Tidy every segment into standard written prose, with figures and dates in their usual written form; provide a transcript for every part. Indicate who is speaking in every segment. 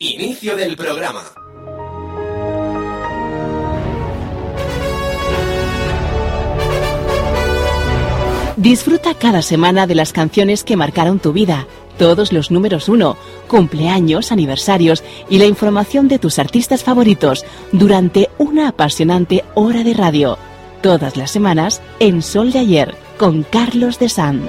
Speaker 1: Inicio del programa.
Speaker 2: Disfruta cada semana de las canciones que marcaron tu vida, todos los números 1, cumpleaños, aniversarios y la información de tus artistas favoritos durante una apasionante hora de radio. Todas las semanas en Sol de Ayer con Carlos de San.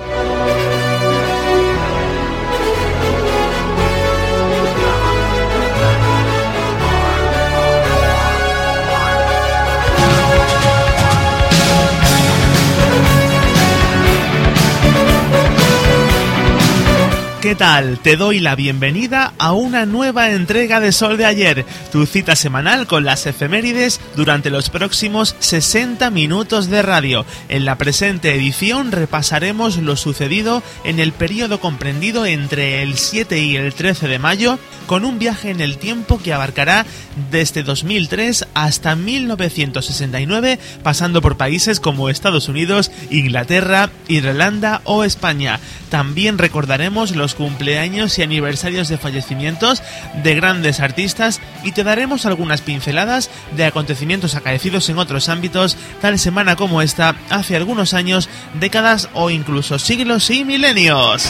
Speaker 3: ¿Qué tal? Te doy la bienvenida a una nueva entrega de Sol de Ayer, tu cita semanal con las efemérides durante los próximos 60 minutos de radio. En la presente edición repasaremos lo sucedido en el periodo comprendido entre el 7 y el 13 de mayo, con un viaje en el tiempo que abarcará desde 2003 hasta 1969, pasando por países como Estados Unidos, Inglaterra, Irlanda o España. También recordaremos los cumpleaños y aniversarios de fallecimientos de grandes artistas y te daremos algunas pinceladas de acontecimientos acaecidos en otros ámbitos, tal semana como esta, hace algunos años, décadas o incluso siglos y milenios.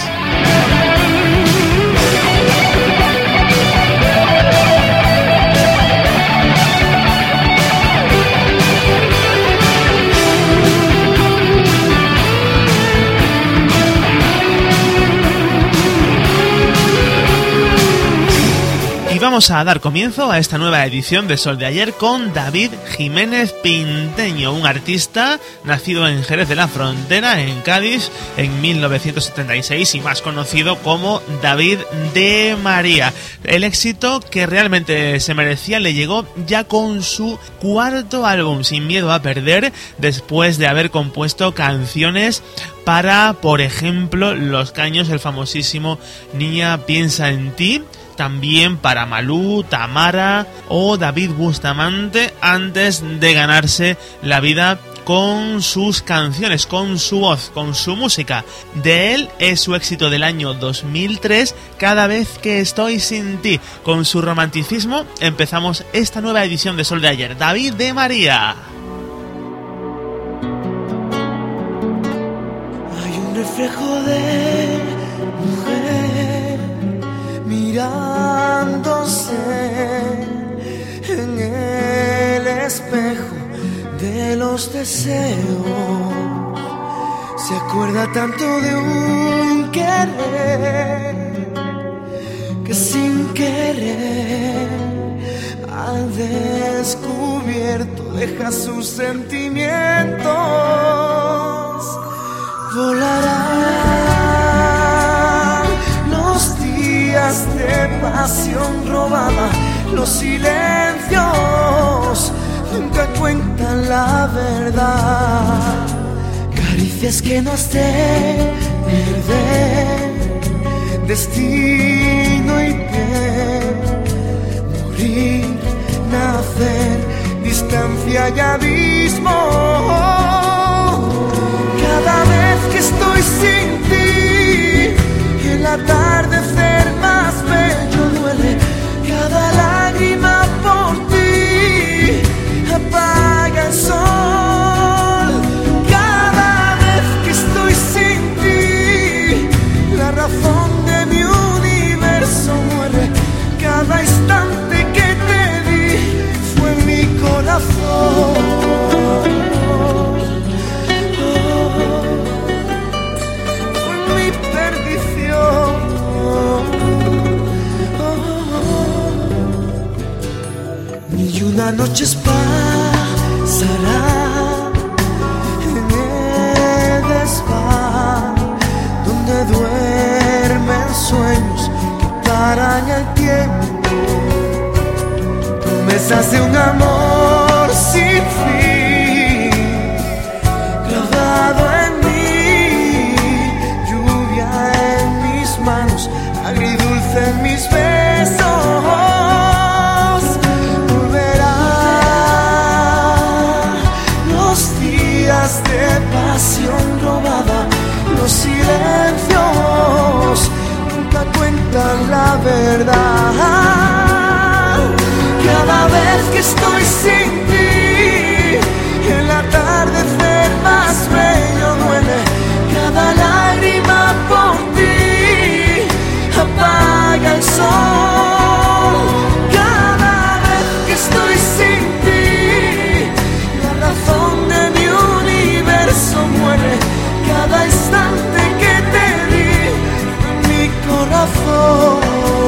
Speaker 3: Vamos a dar comienzo a esta nueva edición de Sol de Ayer con David Jiménez Pinteño, un artista nacido en Jerez de la Frontera, en Cádiz, en 1976 y más conocido como David de María. El éxito que realmente se merecía le llegó ya con su cuarto álbum, Sin Miedo a Perder, después de haber compuesto canciones para, por ejemplo, Los Caños, el famosísimo Niña Piensa en Ti, también para Malú, Tamara o David Bustamante, antes de ganarse la vida con sus canciones, con su voz, con su música. De él es su éxito del año 2003, Cada vez que estoy sin ti. Con su romanticismo empezamos esta nueva edición de Sol de Ayer. David de María.
Speaker 4: Hay un reflejo de mujer mirándose en el espejo de los deseos. Se acuerda tanto de un querer que sin querer ha descubierto, deja sus sentimientos volarán los días de pasión robada, los silencios nunca cuentan la verdad, caricias que nos de perder, destino y piel, morir, nacer, distancia y abismo. Cada vez que estoy sin ti, el atardecer más bello duele, cada lágrima por ti apaga el sol. Cada vez que estoy sin ti, la razón de mi universo muere, cada instante que te di fue mi corazón. Y una noche pasará en el desván donde duermen sueños que paran el tiempo, promesas de un amor sin fin grabado en mí, lluvia en mis manos, agridulce en mis besos. De pasión robada, los silencios nunca cuentan la verdad, estoy sin ti, el atardecer más bello duele, cada lágrima por ti apaga el sol. Cada vez que estoy sin ti, la razón de mi universo muere, cada instante que te di en mi corazón.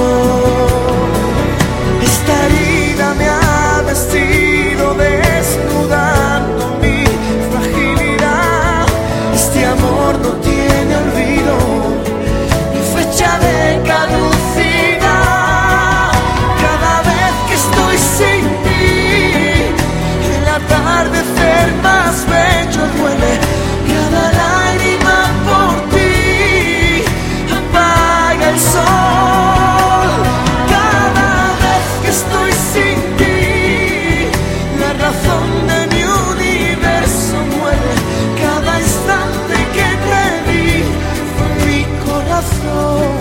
Speaker 4: Esta herida me ha vestido desnudando mi fragilidad. Este amor no tiene olvido ni fecha de caducidad. Cada vez que estoy sin ti, el atardecer más bello duele, cada lágrima por ti apaga el sol. Cada vez que estoy sin ti, la razón de mi universo muere, cada instante que te vi fue mi corazón.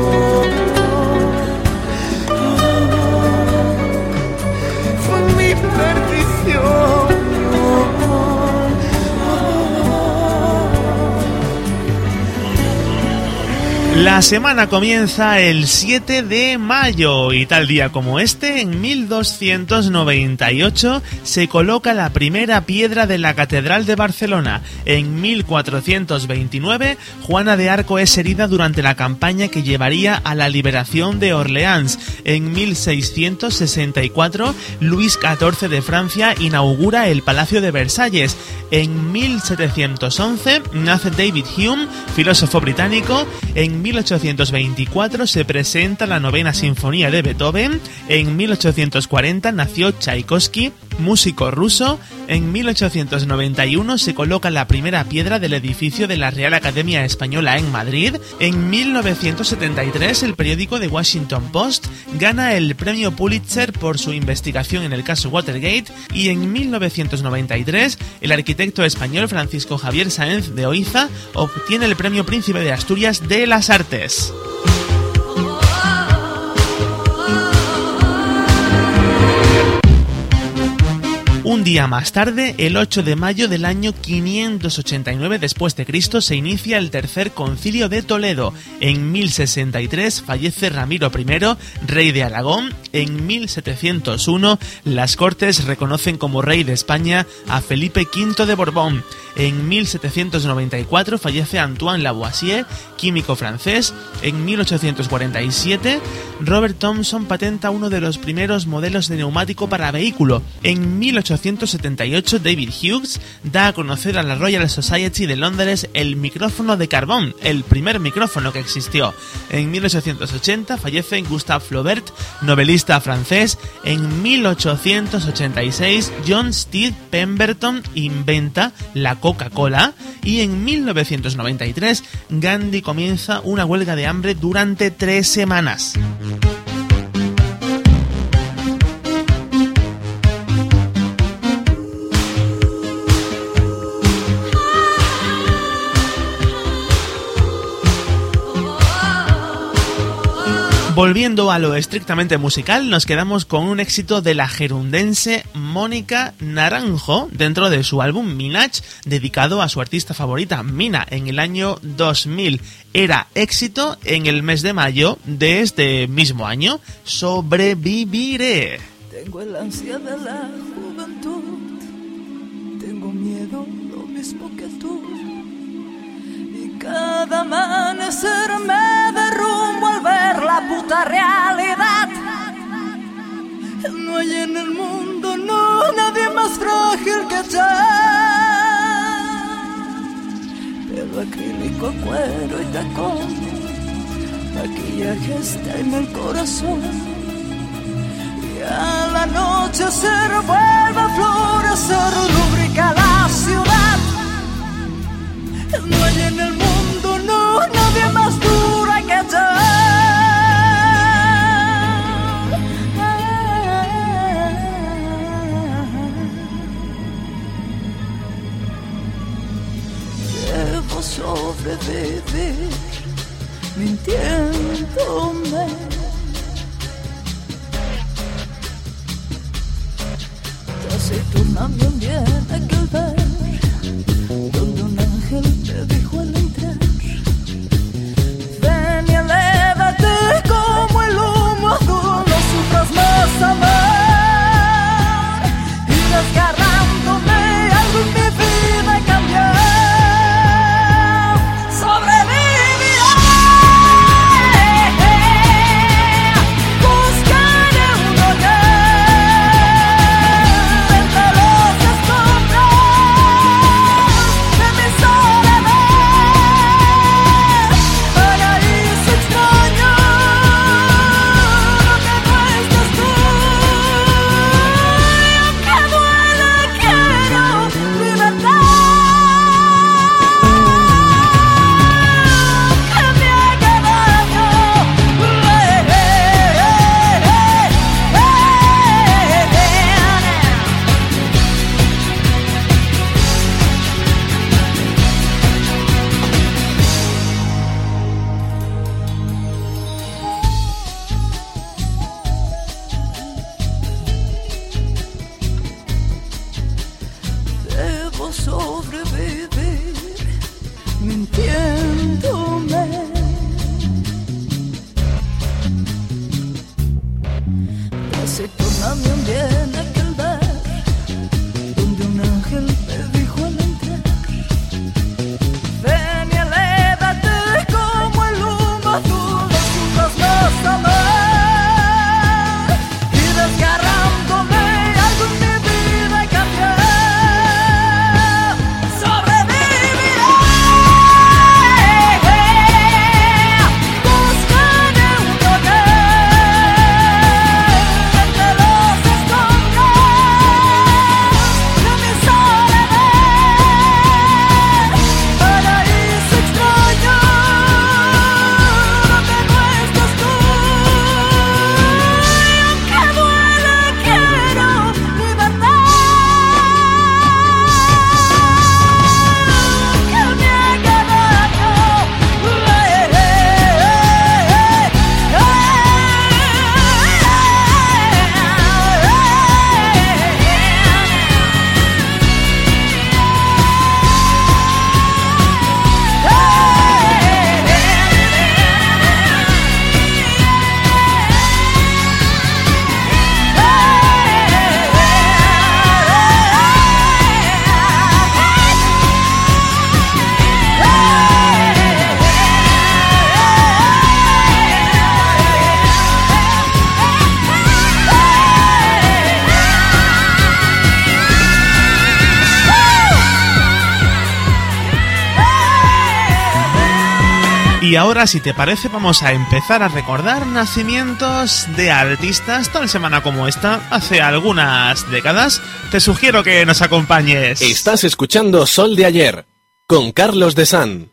Speaker 4: Fue mi perdición.
Speaker 3: La semana comienza el 7 de mayo y tal día como este, en 1298, se coloca la primera piedra de la Catedral de Barcelona. En 1429, Juana de Arco es herida durante la campaña que llevaría a la liberación de Orleans. En 1664, Luis XIV de Francia inaugura el Palacio de Versalles. En 1711 nace David Hume, filósofo británico. En 1824 se presenta la novena sinfonía de Beethoven. En 1840 nació Tchaikovsky, músico ruso. En 1891 se coloca la primera piedra del edificio de la Real Academia Española en Madrid. En 1973 el periódico The Washington Post gana el premio Pulitzer por su investigación en el caso Watergate. Y en 1993 el arquitecto español Francisco Javier Sáenz de Oiza obtiene el premio Príncipe de Asturias de las Artes. Un día más tarde, el 8 de mayo del año 589 después de Cristo, se inicia el tercer concilio de Toledo. En 1063 fallece Ramiro I, rey de Aragón. En 1701 las Cortes reconocen como rey de España a Felipe V de Borbón. En 1794 fallece Antoine Lavoisier, químico francés. En 1847 Robert Thomson patenta uno de los primeros modelos de neumático para vehículo. En 1878 David Hughes da a conocer a la Royal Society de Londres el micrófono de carbón, el primer micrófono que existió. En 1880 fallece Gustave Flaubert, novelista francés. En 1886 John Steed Pemberton inventa la Coca-Cola. Y en 1993 Gandhi comienza una huelga de hambre durante 3 semanas. Volviendo a lo estrictamente musical, nos quedamos con un éxito de la gerundense Mónica Naranjo dentro de su álbum Minaj, dedicado a su artista favorita Mina en el año 2000. Era éxito en el mes de mayo de este mismo año. Sobreviviré.
Speaker 1: Tengo el ansia de la juventud, tengo miedo lo mismo que tú, y cada amanecer me derrumbo al ver la puta realidad. No hay en el mundo, no, nadie más frágil que yo. Pelo acrílico, cuero y tacón, maquillaje está en el corazón. Al anochecer vuelve a florecer, rubrica la ciudad. No hay en el mundo, no, nadie más dura que yo. Debo sobrevivir mintiéndome. Se torna bien bien aquel ver donde un ángel me dijo al entrar: ven y elévate como el humo azul, no sufras más amar. Y desgarrándome algo en mi vida cambió. Sobreviviré, buscaré un hogar entre los escombros de mi soledad. Paraíso extraño donde no estás tú. Y aunque duele quiero libertad. Que me haga daño. Debo sobrevivir mintiéndome. Se torna bien bien aquel ver donde un ángel me dijo al entrar: ven y elévate como el humo azul, no sufras más amar. Y desgarrándome algo en mi vida cambió. Sobreviviré, buscaré un hogar entre los escombros de mi soledad. Paraíso extraño donde no estás tú. Y aunque duele quiero libertad. Que me haga daño.
Speaker 3: Y ahora, si te parece, vamos a empezar a recordar nacimientos de artistas tal semana como esta, hace algunas décadas. Te sugiero que nos acompañes.
Speaker 5: Estás escuchando Sol de Ayer, con Carlos de San.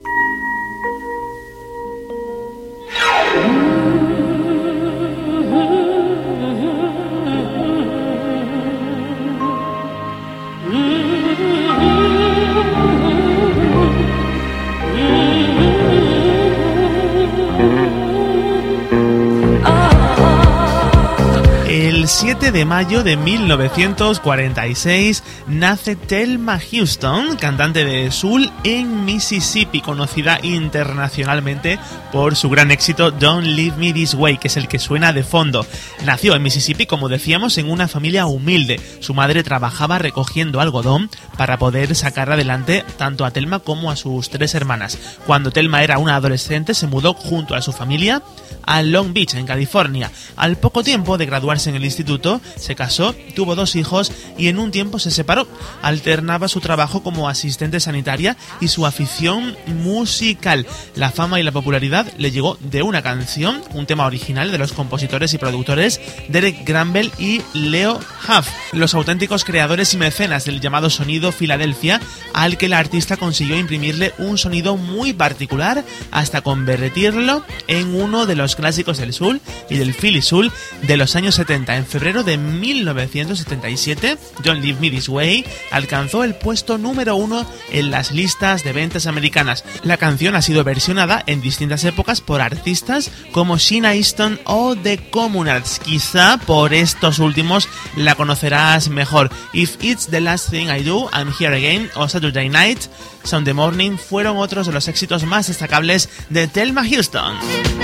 Speaker 3: El 7 de mayo de 1946 nace Thelma Houston, cantante de soul en Mississippi, conocida internacionalmente por su gran éxito Don't Leave Me This Way, que es el que suena de fondo. Nació en Mississippi, como decíamos, en una familia humilde. Su madre trabajaba recogiendo algodón para poder sacar adelante tanto a Thelma como a sus 3 hermanas. Cuando Thelma era una adolescente, se mudó junto a su familia a Long Beach, en California. Al poco tiempo de graduarse en el instituto, se casó, tuvo 2 hijos y en un tiempo se separó. Alternaba su trabajo como asistente sanitaria y su afición musical. La fama y la popularidad le llegó de una canción, un tema original de los compositores y productores Derek Granville y Leo Huff, los auténticos creadores y mecenas del llamado sonido Filadelfia, al que el artista consiguió imprimirle un sonido muy particular hasta convertirlo en uno de los clásicos del soul y del Philly soul de los años 70. en febrero de 1977, Don't Leave Me This Way alcanzó el puesto número 1 en las listas de ventas americanas. La canción ha sido versionada en distintas épocas por artistas como Sheena Easton o The Communards. Quizá por estos últimos la conocerás mejor. If It's the Last Thing I Do, I'm Here Again o Saturday Night, Sunday Morning fueron otros de los éxitos más destacables de Thelma Houston.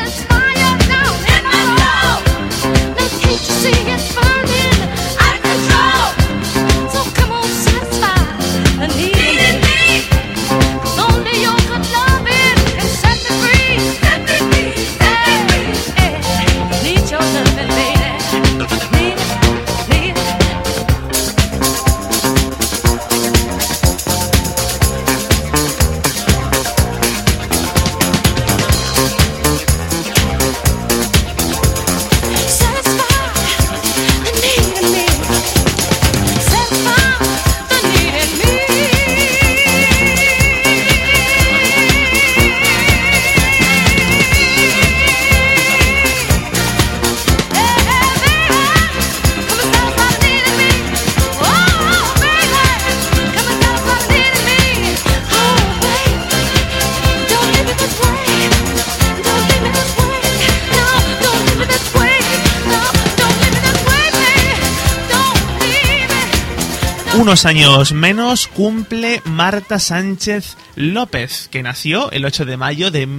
Speaker 3: Unos años menos cumple Marta Sánchez López, que nació el 8 de mayo de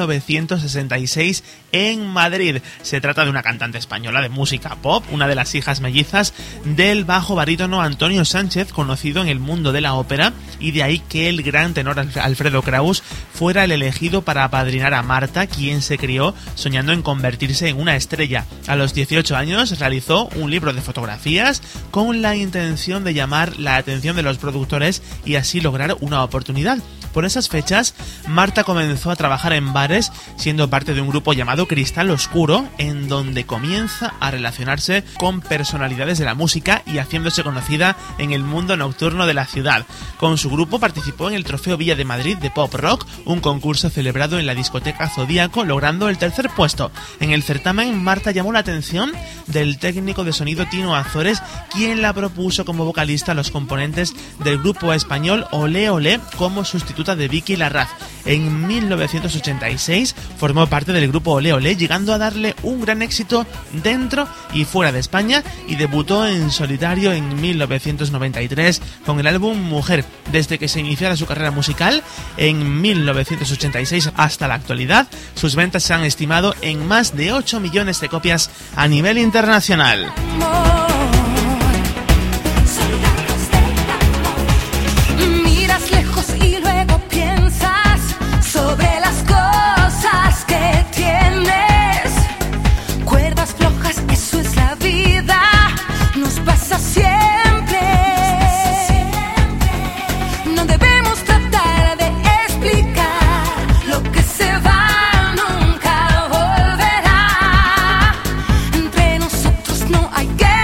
Speaker 3: 1966 en Madrid. Se trata de una cantante española de música pop, una de las hijas mellizas del bajo barítono Antonio Sánchez, conocido en el mundo de la ópera, y de ahí que el gran tenor Alfredo Kraus fuera el elegido para apadrinar a Marta, quien se crió soñando en convertirse en una estrella. A los 18 años realizó un libro de fotografías con la intención de llamar la atención de los productores y así lograr una oportunidad. Por esas fechas, Marta comenzó a trabajar en bares, siendo parte de un grupo llamado Cristal Oscuro, en donde comienza a relacionarse con personalidades de la música y haciéndose conocida en el mundo nocturno de la ciudad. Con su grupo participó en el Trofeo Villa de Madrid de Pop Rock, un concurso celebrado en la discoteca Zodíaco, logrando el tercer puesto. En el certamen, Marta llamó la atención del técnico de sonido Tino Azores, quien la propuso como vocalista a los componentes del grupo español Olé Olé como sustituto de Vicky Larraz. En 1986 formó parte del grupo Olé Olé, llegando a darle un gran éxito dentro y fuera de España, y debutó en solitario en 1993 con el álbum Mujer. Desde que se iniciara su carrera musical en 1986 hasta la actualidad, sus ventas se han estimado en más de 8 millones de copias a nivel internacional.
Speaker 1: Sobre las cosas que tienes, cuerdas flojas, eso es la vida, nos pasa siempre. No debemos tratar de explicar lo que se va, nunca volverá. Entre nosotros no hay guerra.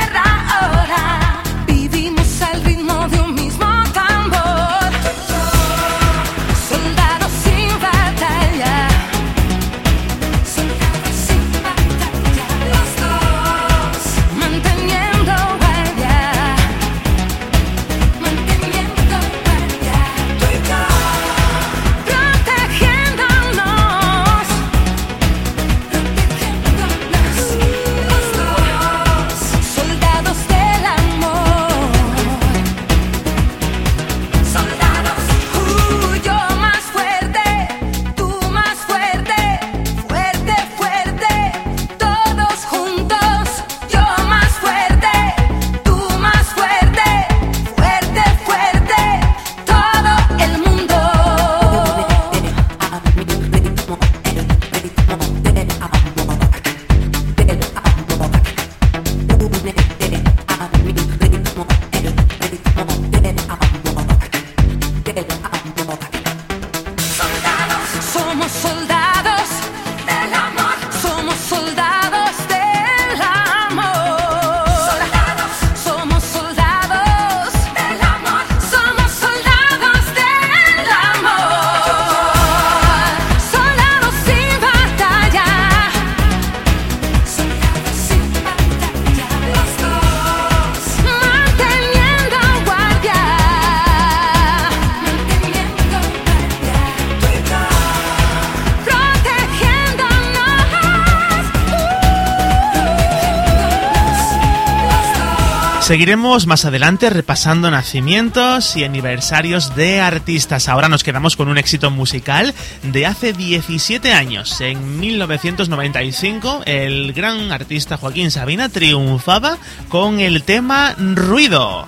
Speaker 3: Seguiremos más adelante repasando nacimientos y aniversarios de artistas. Ahora nos quedamos con un éxito musical de hace 17 años. En 1995, el gran artista Joaquín Sabina triunfaba con el tema Ruido.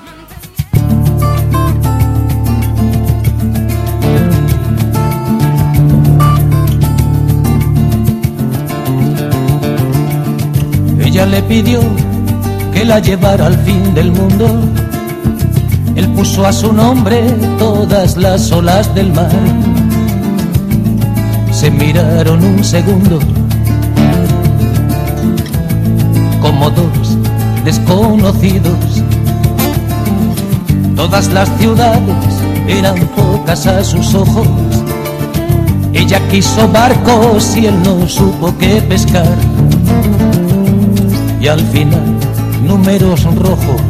Speaker 6: Ella le pidió que la llevara al fin del mundo. Él puso a su nombre todas las olas del mar. Se miraron un segundo, como dos desconocidos. Todas las ciudades eran pocas a sus ojos. Ella quiso barcos y él no supo qué pescar. Y al final números rojos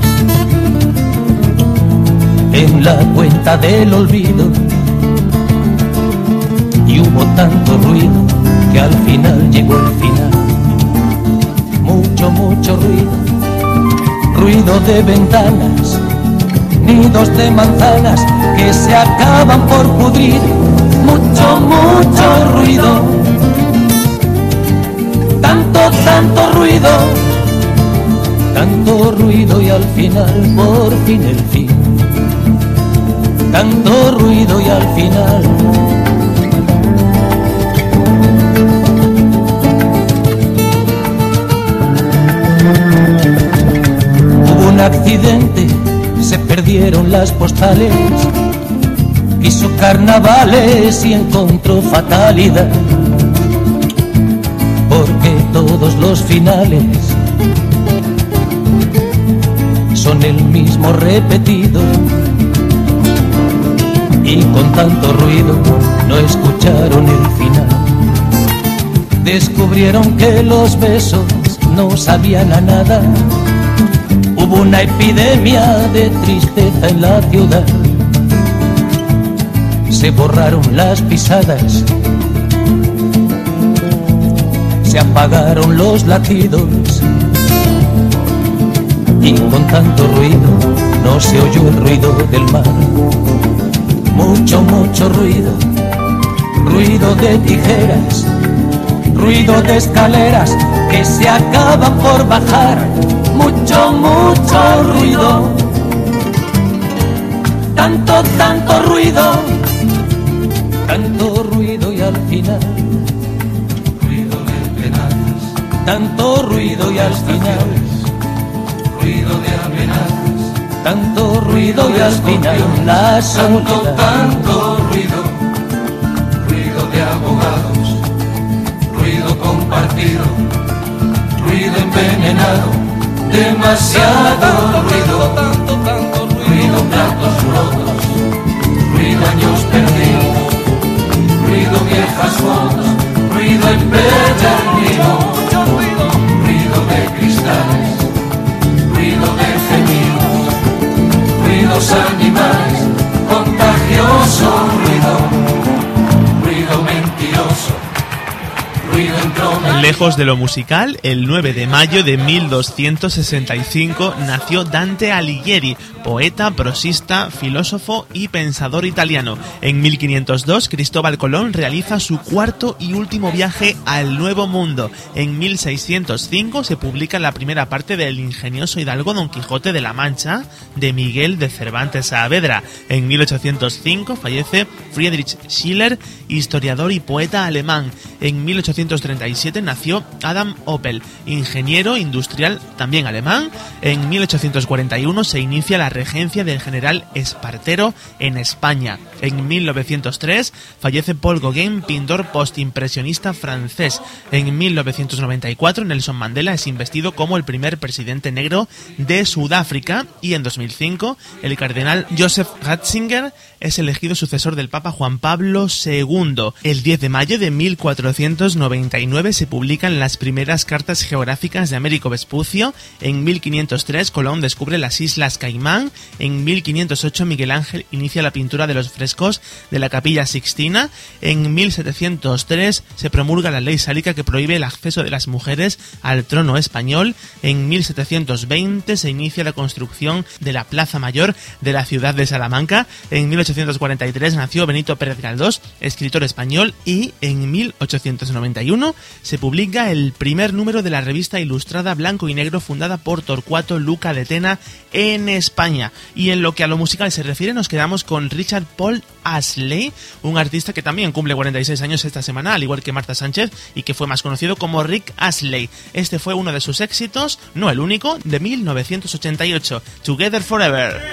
Speaker 6: en la cuenta del olvido. Y hubo tanto ruido que al final llegó el final. Mucho ruido, ruido de ventanas, nidos de manzanas que se acaban por pudrir. Mucho ruido, tanto ruido. Tanto ruido y al final, por fin el fin. Tanto ruido y al final. Hubo un accidente, se perdieron las postales. Quiso carnavales y encontró fatalidad. Porque todos los finales son el mismo repetido. Y con tanto ruido no escucharon el final. Descubrieron que los besos no sabían a nada. Hubo una epidemia de tristeza en la ciudad. Se borraron las pisadas, se apagaron los latidos. Y con tanto ruido no se oyó el ruido del mar. Mucho ruido, ruido de tijeras, ruido de escaleras que se acaban por bajar. Mucho ruido, tanto ruido, tanto ruido y al final. Ruido de penas, tanto ruido y al final. Ruido de amenazas, tanto ruido y al final la soledad. Tanto ruido, ruido de abogados, ruido compartido, ruido envenenado, demasiado ruido, tanto ruido, platos rotos, ruido años perdidos, ruido viejas fotos, ruido empedernido, ruido de cristales, ruido de gemidos, ruidos animales, contagioso ruido mentiroso, ruido entrometido.
Speaker 3: Lejos de lo musical, el 9 de mayo de 1265 nació Dante Alighieri, poeta, prosista, filósofo y pensador italiano. En 1502, Cristóbal Colón realiza su cuarto y último viaje al Nuevo Mundo. En 1605 se publica la primera parte del ingenioso hidalgo Don Quijote de la Mancha, de Miguel de Cervantes Saavedra. En 1805 fallece Friedrich Schiller, historiador y poeta alemán. En 1837 nació Adam Opel, ingeniero industrial también alemán. En 1841 se inicia la regencia del general Espartero en España. En 1903 fallece Paul Gauguin, pintor postimpresionista francés. En 1994 Nelson Mandela es investido como el primer presidente negro de Sudáfrica. Y en 2005 el cardenal Joseph Ratzinger es elegido sucesor del Papa Juan Pablo II. El 10 de mayo de 1499 se publica publican las primeras cartas geográficas de Américo Vespucio. En 1503 Colón descubre las Islas Caimán. En 1508 Miguel Ángel inicia la pintura de los frescos de la Capilla Sixtina. En 1703 se promulga la ley sálica que prohíbe el acceso de las mujeres al trono español. En 1720 se inicia la construcción de la Plaza Mayor de la ciudad de Salamanca. En 1843 nació Benito Pérez Galdós, escritor español, y en 1891 se publica el primer número de la revista ilustrada Blanco y Negro, fundada por Torcuato Luca de Tena en España. Y en lo que a lo musical se refiere, nos quedamos con Richard Paul Astley, un artista que también cumple 46 años esta semana, al igual que Marta Sánchez, y que fue más conocido como Rick Astley. Este fue uno de sus éxitos, no el único, de 1988, Together Forever.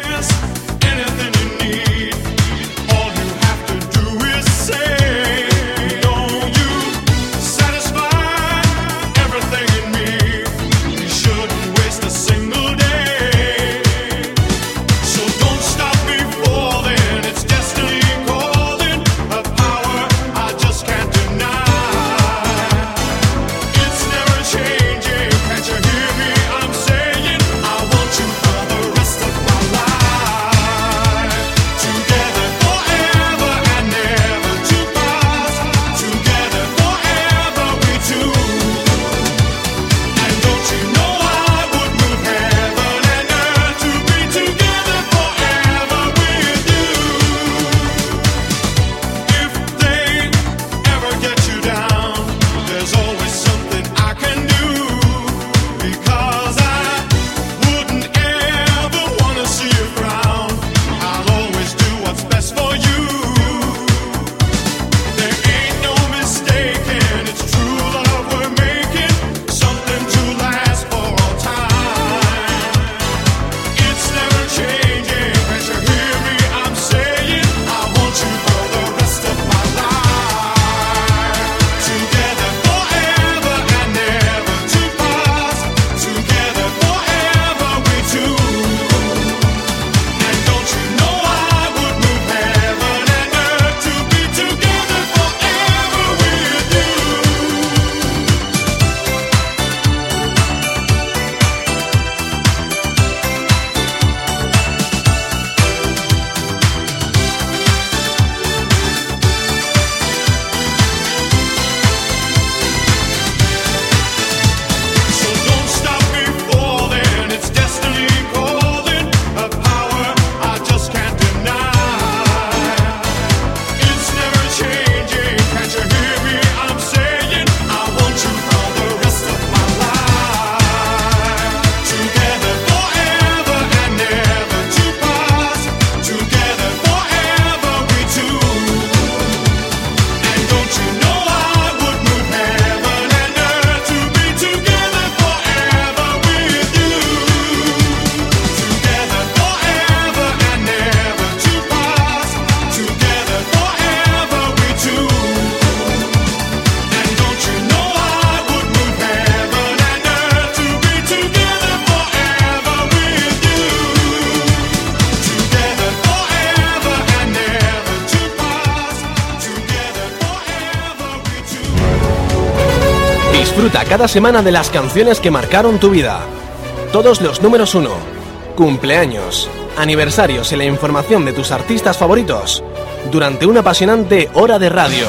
Speaker 5: Disfruta cada semana de las canciones que marcaron tu vida. Todos los números 1, cumpleaños, aniversarios y la información de tus artistas favoritos durante una apasionante hora de radio.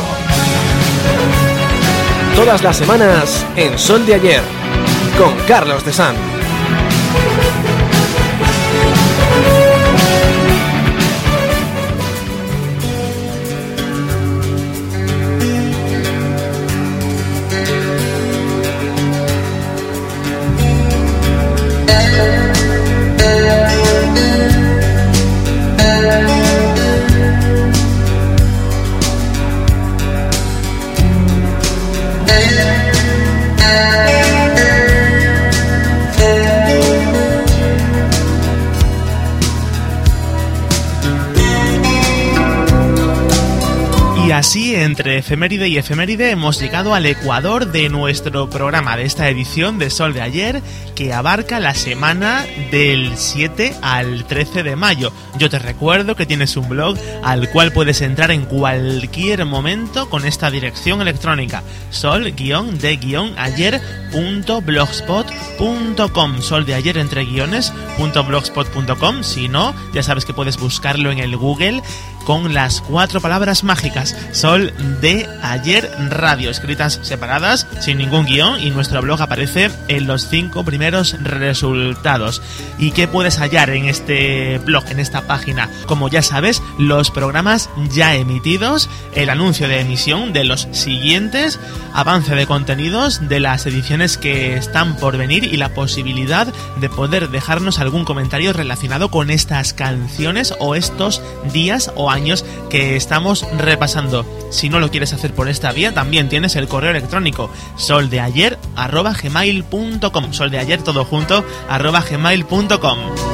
Speaker 5: Todas las semanas en Sol de Ayer, con Carlos de San.
Speaker 3: así, entre efeméride y efeméride, hemos llegado al ecuador de nuestro programa, de esta edición de Sol de Ayer, que abarca la semana del 7 al 13 de mayo. Yo te recuerdo que tienes un blog al cual puedes entrar en cualquier momento con esta dirección electrónica: sol-de-ayer.blogspot.com, sol de ayer entre guiones.blogspot.com. Si no, ya sabes que puedes buscarlo en el Google con las 4 palabras mágicas: Sol de Ayer Radio, escritas separadas, sin ningún guión, y nuestro blog aparece en los 5 primeros resultados. ¿Y qué puedes hallar en este blog, en esta página? Como ya sabes, los programas ya emitidos, el anuncio de emisión de los siguientes, avance de contenidos de las ediciones que están por venir y la posibilidad de poder dejarnos algún comentario relacionado con estas canciones o estos días o años que estamos repasando. Si no lo quieres hacer por esta vía, también tienes el correo electrónico soldeayer@gmail.com, soldeayer todo junto @gmail.com.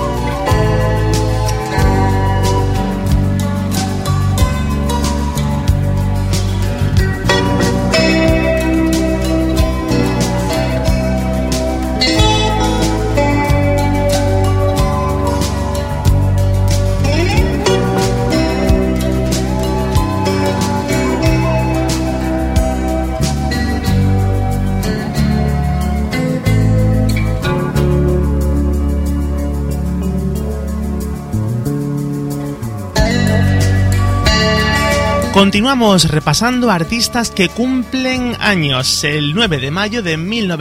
Speaker 3: Continuamos repasando artistas que cumplen años. El 9 de mayo de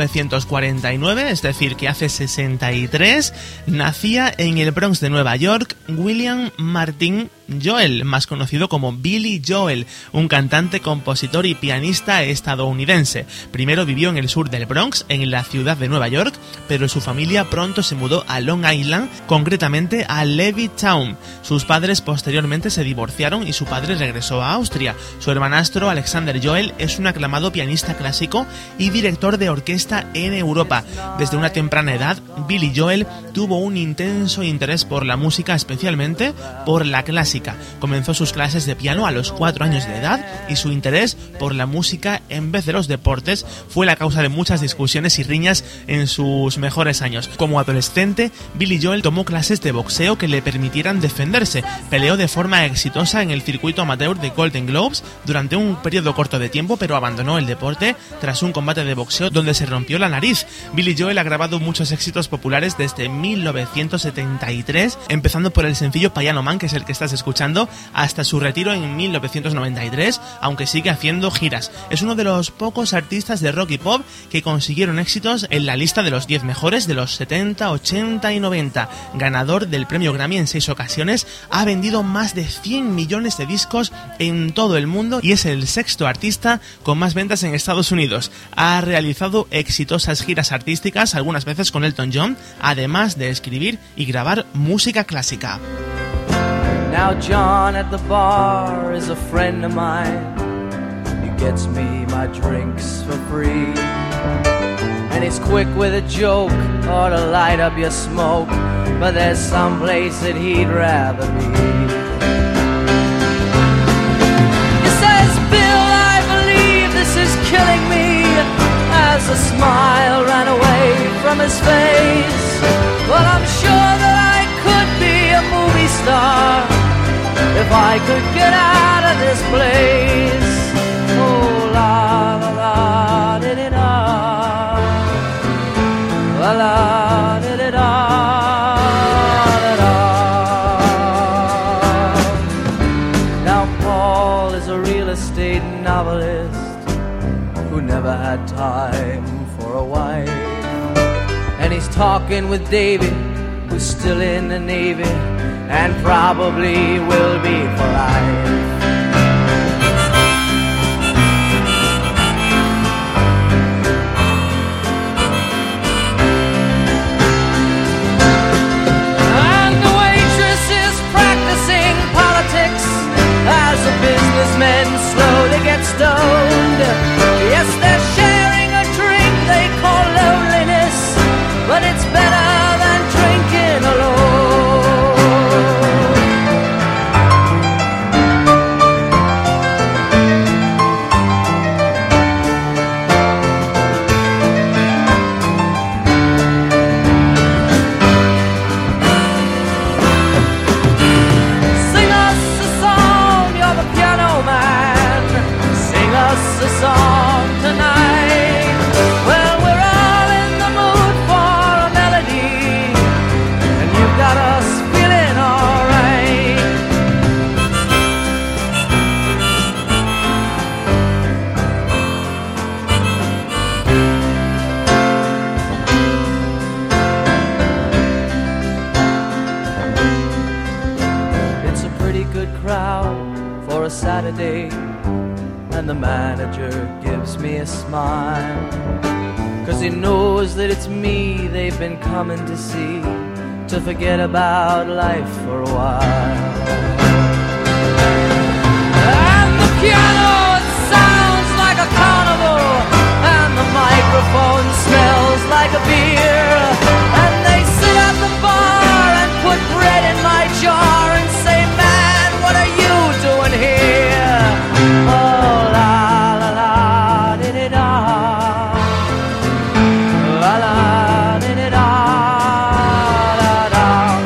Speaker 3: 1949, es decir, que hace 63, nacía en el Bronx de Nueva York William Martin Joel, más conocido como Billy Joel, un cantante, compositor y pianista estadounidense. Primero vivió en el sur del Bronx, en la ciudad de Nueva York, pero su familia pronto se mudó a Long Island, concretamente a Levittown. Sus padres posteriormente se divorciaron y su padre regresó a Austria. Su hermanastro Alexander Joel es un aclamado pianista clásico y director de orquesta en Europa. Desde una temprana edad, Billy Joel tuvo un intenso interés por la música, especialmente por la clásica. Comenzó sus clases de piano a los 4 años de edad y su interés por la música en vez de los deportes fue la causa de muchas discusiones y riñas en sus mejores años. Como adolescente, Billy Joel tomó clases de boxeo que le permitieran defenderse. Peleó de forma exitosa en el circuito amateur de Golden Globes durante un periodo corto de tiempo, pero abandonó el deporte tras un combate de boxeo donde se rompió la nariz. Billy Joel ha grabado muchos éxitos populares desde 1973, empezando por el sencillo Piano Man, que es el que estás escuchando, hasta su retiro en 1993, aunque sigue haciendo giras. Es uno de los pocos artistas de rock y pop que consiguieron éxitos en la lista de los 10 mejores de los 70, 80 y 90. Ganador del premio Grammy en 6 ocasiones, ha vendido más de 100 millones de discos en todo el mundo y es el 6º artista con más ventas en Estados Unidos. Ha realizado exitosas giras artísticas, algunas veces con Elton John, además de escribir y grabar música clásica.
Speaker 7: Now John at the bar is a friend of mine. He gets me my drinks for free. And he's quick with a joke or to light up your smoke. But there's some place that he'd rather be. He says, Bill, I believe this is killing me. As a smile ran away from his face. But I'm sure that I could be a movie star if I could get out of this place. Oh, la la la di di da, la la di di da, da da. Now Paul is a real estate novelist who never had time for a wife, and he's talking with David, who's still in the Navy and probably will be for life. And the waitress is practicing politics as the businessmen slowly get stoned. Yes, they're sharing a drink they call loneliness, but it's better than drinking alone. for a Saturday, and the manager gives me a smile, 'cause he knows that it's me they've been coming to see, to forget about life for a while. And the piano, it sounds like a carnival, and the microphone smells like a beer, and they sit at the bar and put bread in my jar and say, man, what are you doing here? Oh, la la la, di-di-da, la la, di-di-da, da-da.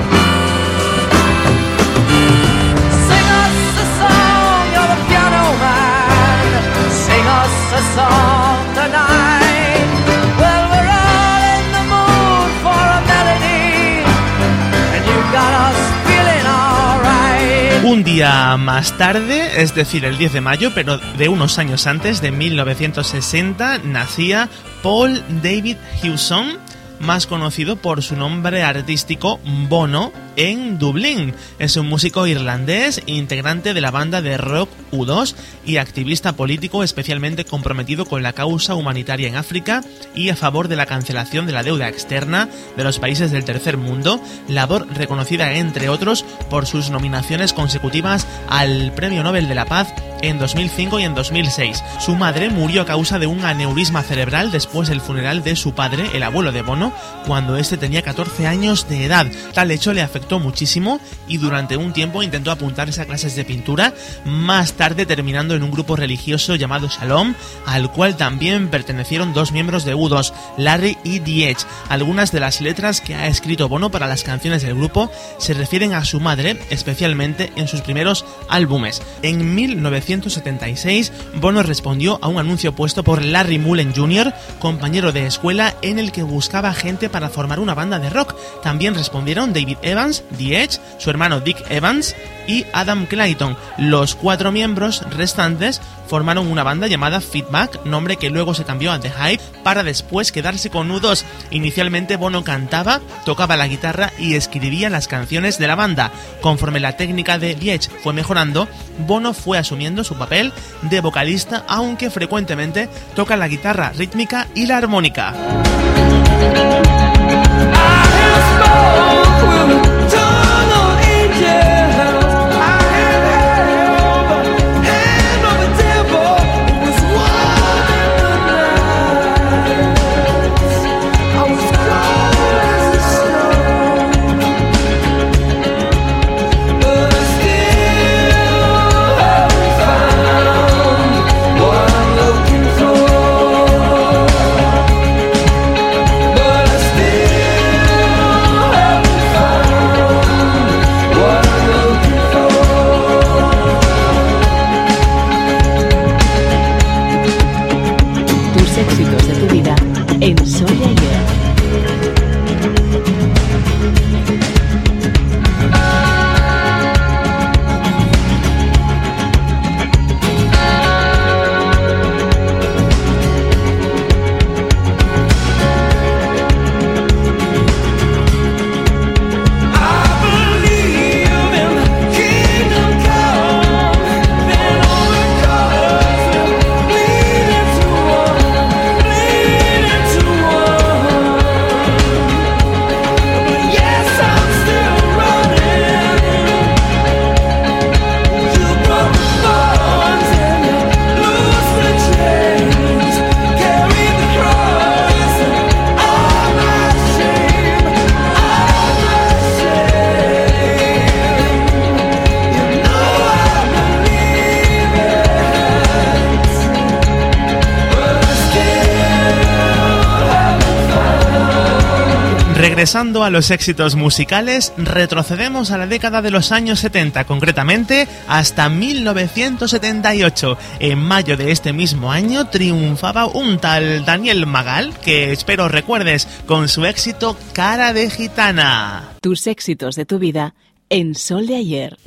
Speaker 7: Sing us a song, you're the piano man, sing us a song tonight. Well, we're all in the mood for a melody, and you got us feeling alright.
Speaker 3: Un día más tarde, es decir, el 10 de mayo, pero de unos años antes, de 1960, nacía Paul David Hewson, más conocido por su nombre artístico Bono, en Dublín. Es un músico irlandés, integrante de la banda de rock U2 y activista político especialmente comprometido con la causa humanitaria en África y a favor de la cancelación de la deuda externa de los países del tercer mundo, labor reconocida entre otros por sus nominaciones consecutivas al Premio Nobel de la Paz en 2005 y en 2006. Su madre murió a causa de un aneurisma cerebral después del funeral de su padre, el abuelo de Bono, cuando este tenía 14 años de edad. Tal hecho le afectó muchísimo y durante un tiempo intentó apuntarse a clases de pintura, más tarde terminando en un grupo religioso llamado Shalom, al cual también pertenecieron dos miembros de U2, Larry y The Edge. Algunas de las letras que ha escrito Bono para las canciones del grupo se refieren a su madre, especialmente en sus primeros álbumes. En 1976, Bono respondió a un anuncio puesto por Larry Mullen Jr., compañero de escuela, en el que buscaba gente para formar una banda de rock. También respondieron David Evans, The Edge, su hermano Dick Evans y Adam Clayton. Los 4 miembros restantes formaron una banda llamada Feedback, nombre que luego se cambió a The Hype para después quedarse con U2. Inicialmente Bono cantaba, tocaba la guitarra y escribía las canciones de la banda. Conforme la técnica de The Edge fue mejorando, Bono fue asumiendo su papel de vocalista, aunque frecuentemente toca la guitarra rítmica y la armónica.
Speaker 2: En Sol de Ayer.
Speaker 3: Regresando a los éxitos musicales, retrocedemos a la década de los años 70, concretamente hasta 1978. En mayo de este mismo año triunfaba un tal Daniel Magal, que espero recuerdes con su éxito Cara de Gitana.
Speaker 2: Tus éxitos de tu vida en Sol de Ayer.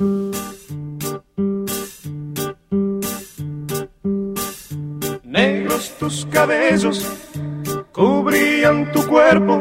Speaker 4: Negros tus cabellos cubrían tu cuerpo,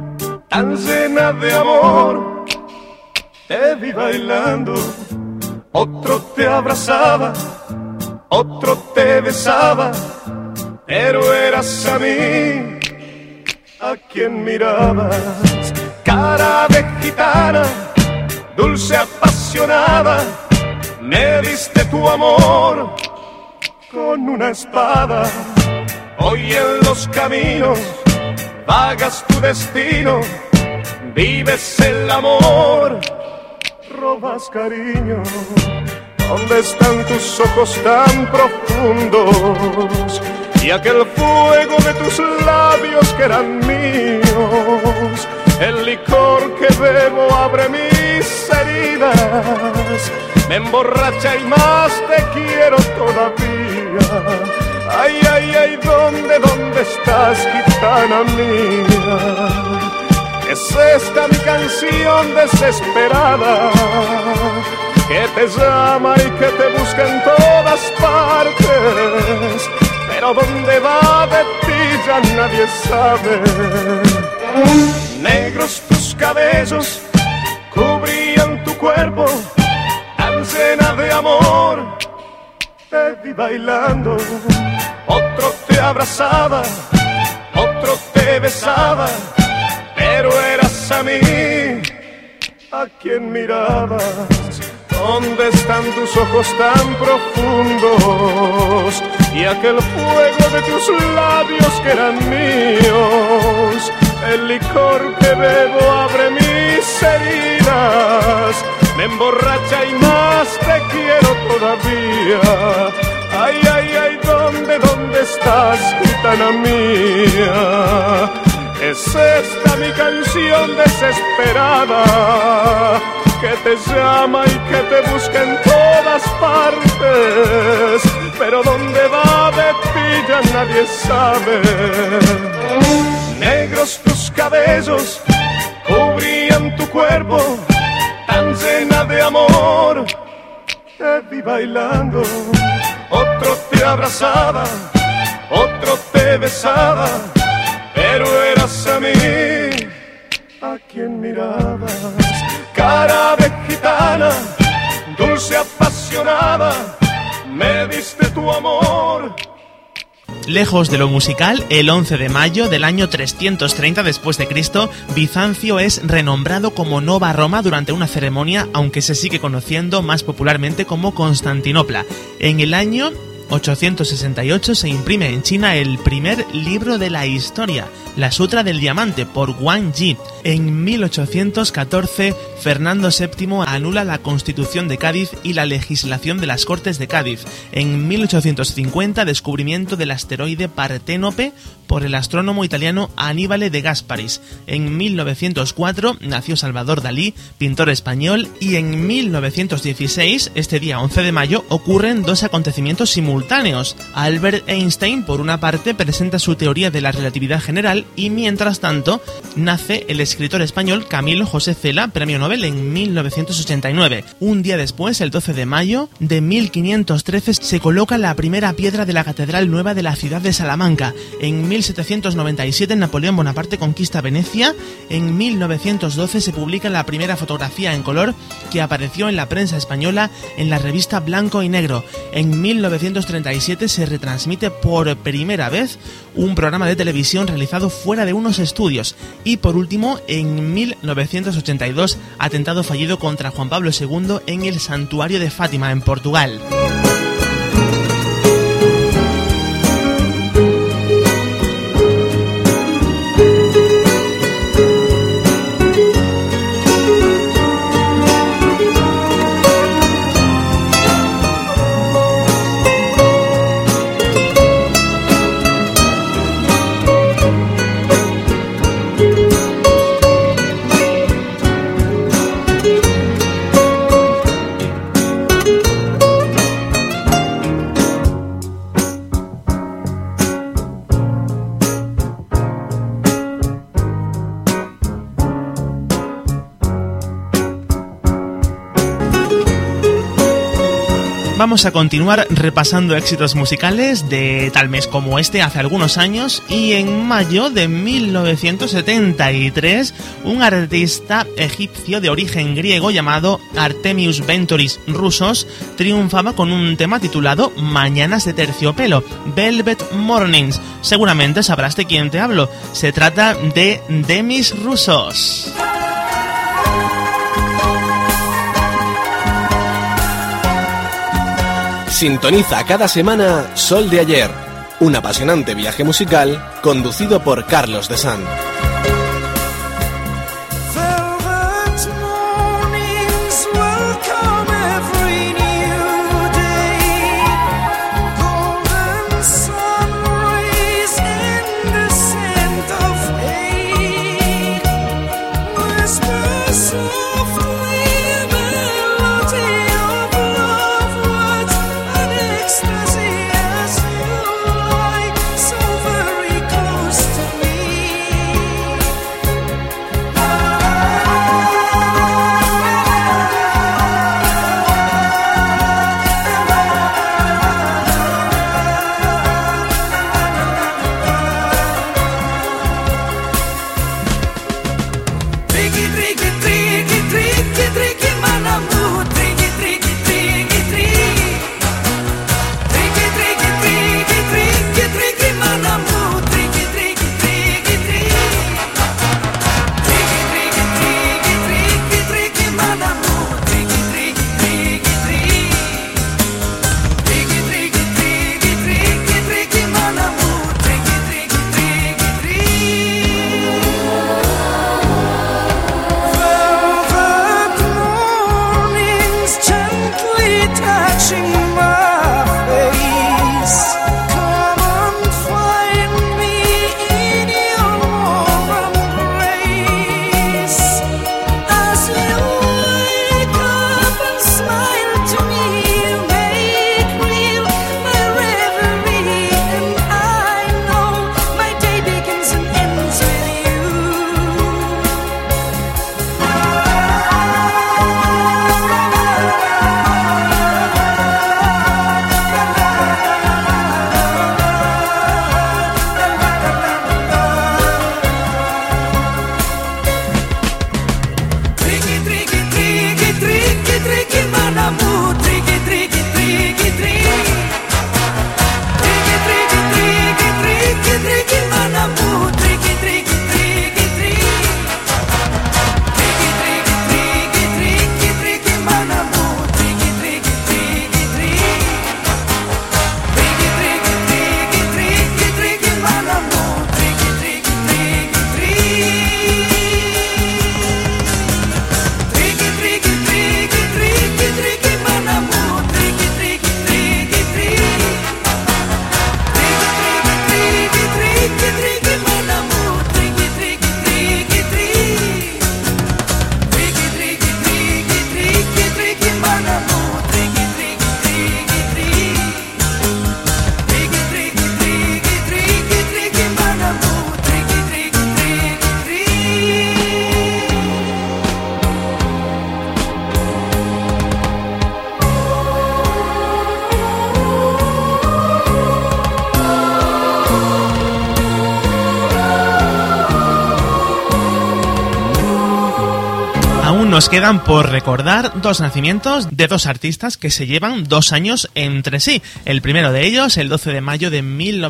Speaker 4: tan llena de amor, te vi bailando Otro te abrazaba, otro te besaba, pero eras a mí a quien mirabas. Cara de gitana, dulce apasionada, me diste tu amor con una espada. Hoy en los caminos vagas tu destino, vives el amor, robas cariño. ¿Dónde están tus ojos tan profundos y aquel fuego de tus labios que eran míos? El licor que bebo abre mis heridas, me emborracha y más te quiero todavía. Ay, ay, ay, ¿dónde estás, gitana mía? Es esta mi canción desesperada, que te llama y que te busca en todas partes, pero dónde va de ti ya nadie sabe. Negros tus cabellos cubrían tu cuerpo, tan llena de amor, te vi bailando. Otro te abrazaba, otro te besaba, pero eras a mí a quien mirabas. ¿Dónde están tus ojos tan profundos y aquel fuego de tus labios que eran míos? El licor que bebo abre mis heridas, me emborracha y más te quiero todavía. Ay, ay, ay, ¿dónde estás, gitana mía? Es esta mi canción desesperada, que te llama y que te busca en todas partes, pero dónde va de ti ya nadie sabe. Negros tus cabellos cubrían tu cuerpo, tan llena de amor, te vi bailando. Otro te abrazaba, otro te besaba, pero eras a mí a quien mirabas. Cara de gitana, dulce apasionada, me diste tu amor.
Speaker 3: Lejos de lo musical, el 11 de mayo del año 330 después de Cristo, Bizancio es renombrado como Nova Roma durante una ceremonia, aunque se sigue conociendo más popularmente como Constantinopla. En el año 868 se imprime en China el primer libro de la historia, la Sutra del Diamante, por Wang Yi. En 1814, Fernando VII anula la Constitución de Cádiz y la legislación de las Cortes de Cádiz. En 1850, descubrimiento del asteroide Parténope por el astrónomo italiano Aníbal de Gasparis. En 1904 nació Salvador Dalí, pintor español, y en 1916, este día 11 de mayo, ocurren dos acontecimientos simultáneos. Albert Einstein, por una parte, presenta su teoría de la relatividad general y, mientras tanto, nace el escritor español Camilo José Cela, premio Nobel en 1989. Un día después, el 12 de mayo de 1513, se coloca la primera piedra de la Catedral Nueva de la ciudad de Salamanca. En 1797, Napoleón Bonaparte conquista Venecia. En 1912 se publica la primera fotografía en color que apareció en la prensa española en la revista Blanco y Negro. En 1937 se retransmite por primera vez un programa de televisión realizado fuera de unos estudios. Y por último, en 1982, atentado fallido contra Juan Pablo II en el Santuario de Fátima, en Portugal. Vamos a continuar repasando éxitos musicales de tal mes como este hace algunos años, y en mayo de 1973 un artista egipcio de origen griego llamado Artemius Ventoris Roussos triunfaba con un tema titulado Mañanas de terciopelo, Velvet Mornings. Seguramente sabrás de quién te hablo. Se trata de Demis Roussos.
Speaker 5: Sintoniza cada semana Sol de Ayer, un apasionante viaje musical conducido por Carlos de Sant.
Speaker 3: Nos quedan por recordar dos nacimientos de dos artistas que se llevan 2 años entre sí. El primero de ellos, el 12 de mayo de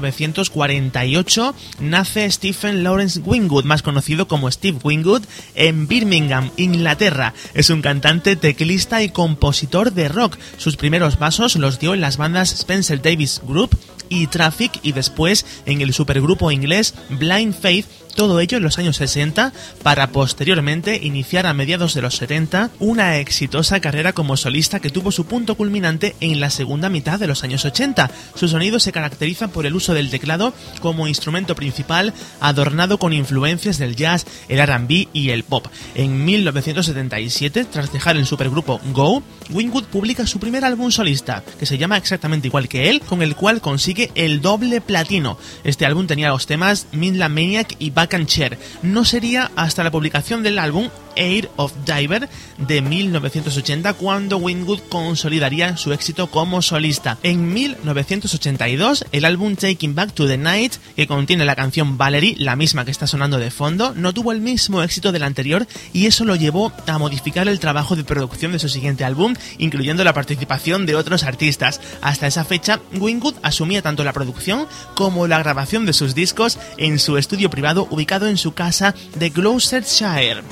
Speaker 3: 1948, nace Stephen Lawrence Winwood, más conocido como Steve Winwood, en Birmingham, Inglaterra. Es un cantante, teclista y compositor de rock. Sus primeros pasos los dio en las bandas Spencer Davis Group y Traffic, y después en el supergrupo inglés Blind Faith, todo ello en los años 60, para posteriormente iniciar a mediados de los 70 una exitosa carrera como solista que tuvo su punto culminante en la segunda mitad de los años 80. Su sonido se caracteriza por el uso del teclado como instrumento principal, adornado con influencias del jazz, el R&B y el pop. En 1977, tras dejar el supergrupo Go, Winwood publica su primer álbum solista, que se llama exactamente igual que él, con el cual consigue el doble platino. Este álbum tenía los temas Midland Maniac y Back and Chair. No sería hasta la publicación del álbum Air of Diver de 1980 cuando Winwood consolidaría su éxito como solista. En 1982, el álbum Taking Back to the Night, que contiene la canción Valerie, la misma que está sonando de fondo, no tuvo el mismo éxito del anterior y eso lo llevó a modificar el trabajo de producción de su siguiente álbum, incluyendo la participación de otros artistas. Hasta esa fecha, Winwood asumía tanto la producción como la grabación de sus discos en su estudio privado ubicado en su casa de Gloucestershire.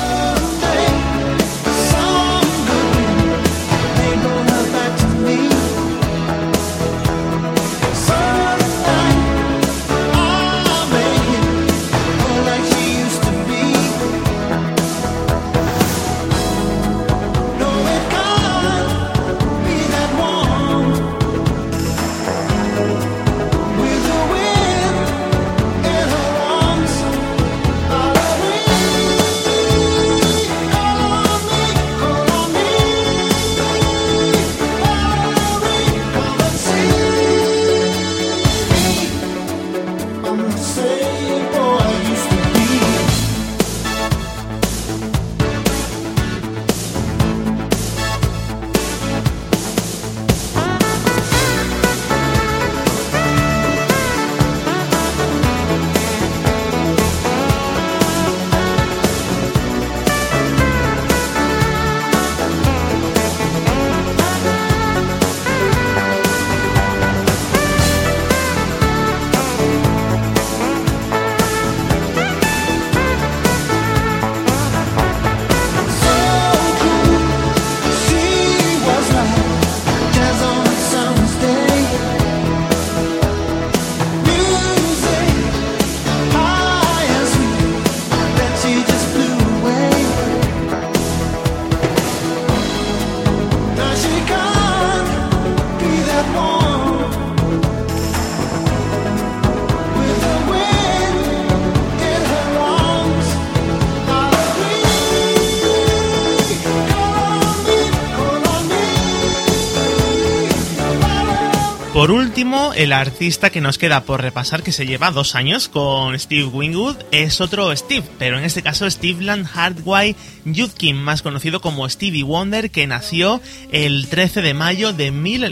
Speaker 3: Por último, el artista que nos queda por repasar, que se lleva 2 años con Steve Winwood, es otro Steve, pero en este caso Steveland Hardway Judkin, más conocido como Stevie Wonder, que nació el 13 de mayo de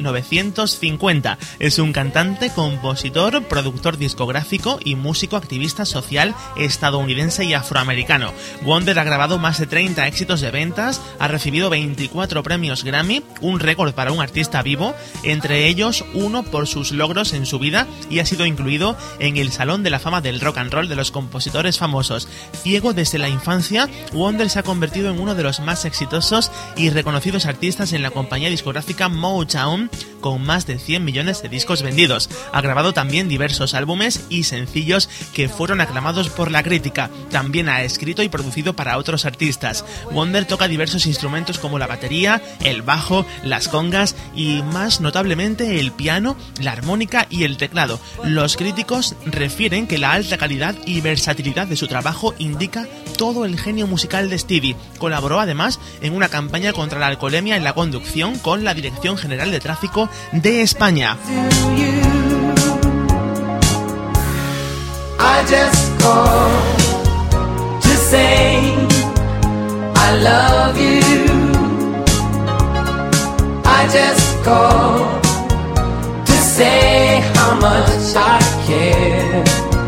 Speaker 3: 1950. Es un cantante, compositor, productor discográfico y músico activista social estadounidense y afroamericano. Wonder ha grabado más de 30 éxitos de ventas, ha recibido 24 premios Grammy, un récord para un artista vivo, entre ellos uno por sus logros en su vida, y ha sido incluido en el Salón de la Fama del Rock and Roll de los compositores famosos. Ciego desde la infancia, Wonder se ha convertido en uno de los más exitosos y reconocidos artistas en la compañía discográfica Motown, con más de 100 millones de discos vendidos. Ha grabado también diversos álbumes y sencillos que fueron aclamados por la crítica. También ha escrito y producido para otros artistas. Wonder toca diversos instrumentos como la batería, el bajo, las congas y, más notablemente, el piano, la armónica y el teclado. Los críticos refieren que la alta calidad y versatilidad de su trabajo indica todo el genio musical de Stevie. Colaboró además en una campaña contra la alcoholemia en la conducción con la Dirección General de Tráfico de España.
Speaker 8: I just called to say I love you. I just called to say how much I care.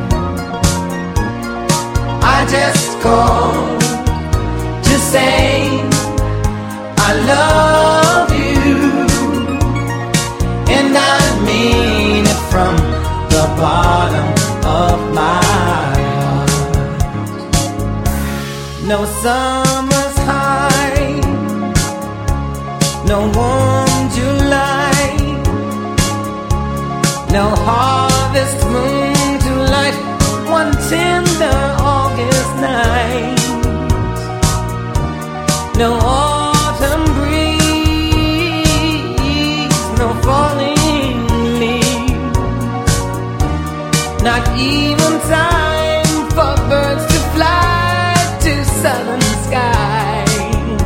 Speaker 8: I just called to say I love you, and I mean it from the bottom of my heart. No summer's high, no warm July, no harvest moon to light one tender August night, no autumn breeze, no falling leaves, not even time for birds to fly to southern skies,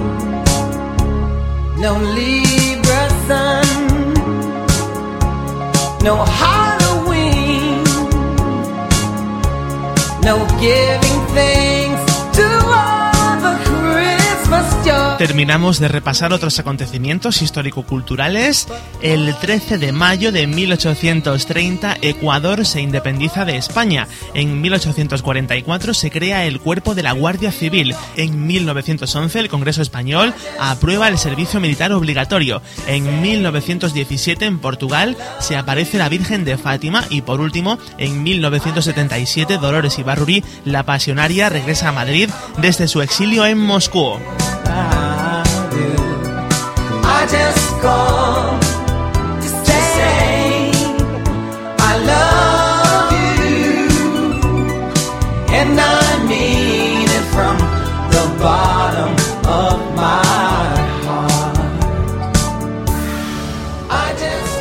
Speaker 8: no Libra sun, no Halloween, no giving things to all the Christmas joy.
Speaker 3: Terminamos de repasar otros acontecimientos histórico-culturales. El 13 de mayo de 1830, Ecuador se independiza de España. En 1844 se crea el Cuerpo de la Guardia Civil. En 1911 el Congreso Español aprueba el servicio militar obligatorio. En 1917 en Portugal se aparece la Virgen de Fátima y por último en 1977 Dolores Ibárruri, la pasionaria, regresa a Madrid desde su exilio en Moscú.
Speaker 8: I just call to say I love you, and I mean it from the bottom of my heart. I just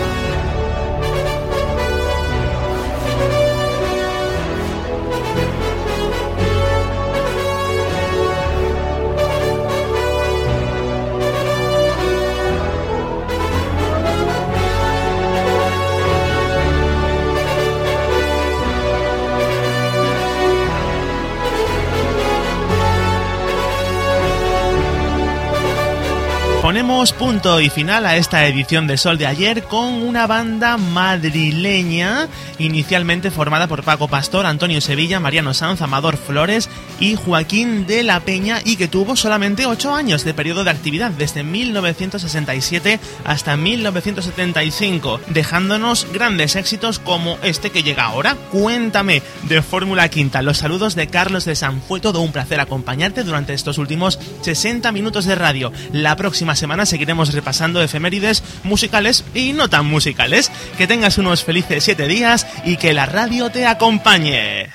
Speaker 3: Ponemos punto y final a esta edición de Sol de Ayer con una banda madrileña inicialmente formada por Paco Pastor, Antonio Sevilla, Mariano Sanz, Amador Flores y Joaquín de la Peña, y que tuvo solamente 8 años de periodo de actividad desde 1967 hasta 1975, dejándonos grandes éxitos como este que llega ahora, Cuéntame, de Fórmula Quinta. Los saludos de Carlos de San. Fue todo un placer acompañarte durante estos últimos 60 minutos de radio. La próxima semana seguiremos repasando efemérides musicales y no tan musicales. Que tengas unos felices 7 días y que la radio te acompañe.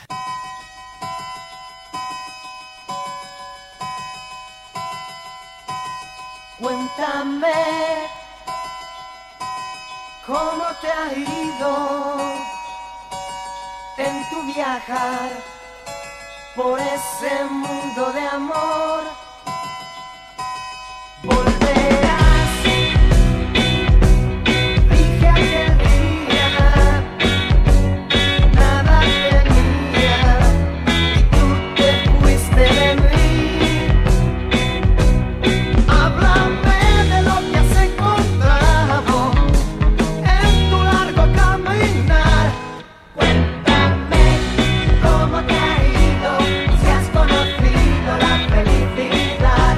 Speaker 7: Cuéntame cómo te ha ido en tu viajar por ese mundo de amor. Volverás, dije aquel día, nada tenía y tú te fuiste de mí. Háblame de lo que has encontrado en tu largo caminar. Cuéntame cómo te ha ido, si has conocido la felicidad.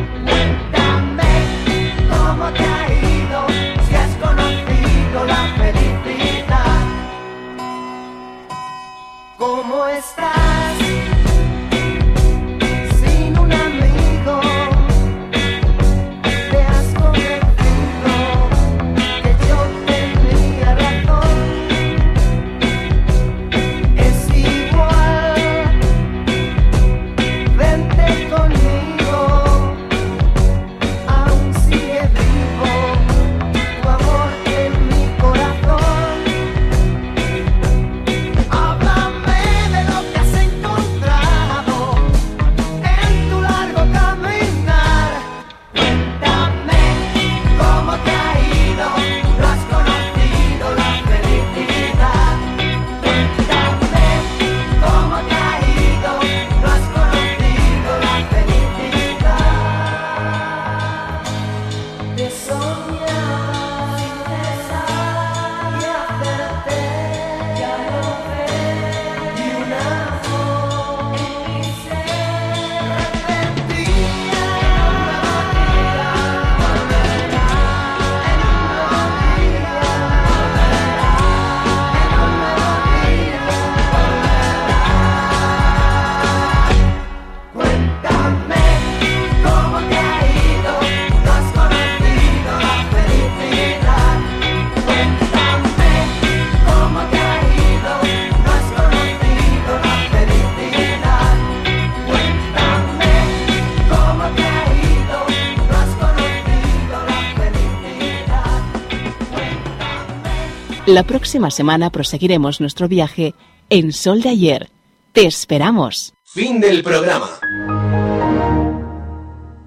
Speaker 7: ¿Cómo te ha ido, si has conocido la felicidad? ¿Cómo estás sin un amigo? Te has convencido que yo tenía razón. Es igual, vente conmigo. Aún sigue vivo tu amor en mi corazón. Háblame de lo que has encontrado en tu largo caminar. Cuéntame cómo te ha ido, no has conocido la felicidad. Cuéntame cómo te ha ido, no has conocido la felicidad. De soñar sin cesar y hacerte ya lo ves, y un amor en mi ser repetía en un nuevo día, volverá en un nuevo día, volverá en un nuevo día, volverá. Cuéntame cómo te ha ido, no has conocido la felicidad. Cuéntame cómo te ha ido, no has conocido la felicidad. Cuéntame cómo te ha ido, no has conocido la felicidad.
Speaker 2: La próxima semana proseguiremos nuestro viaje en Sol de Ayer. ¡Te esperamos!
Speaker 5: Fin del programa.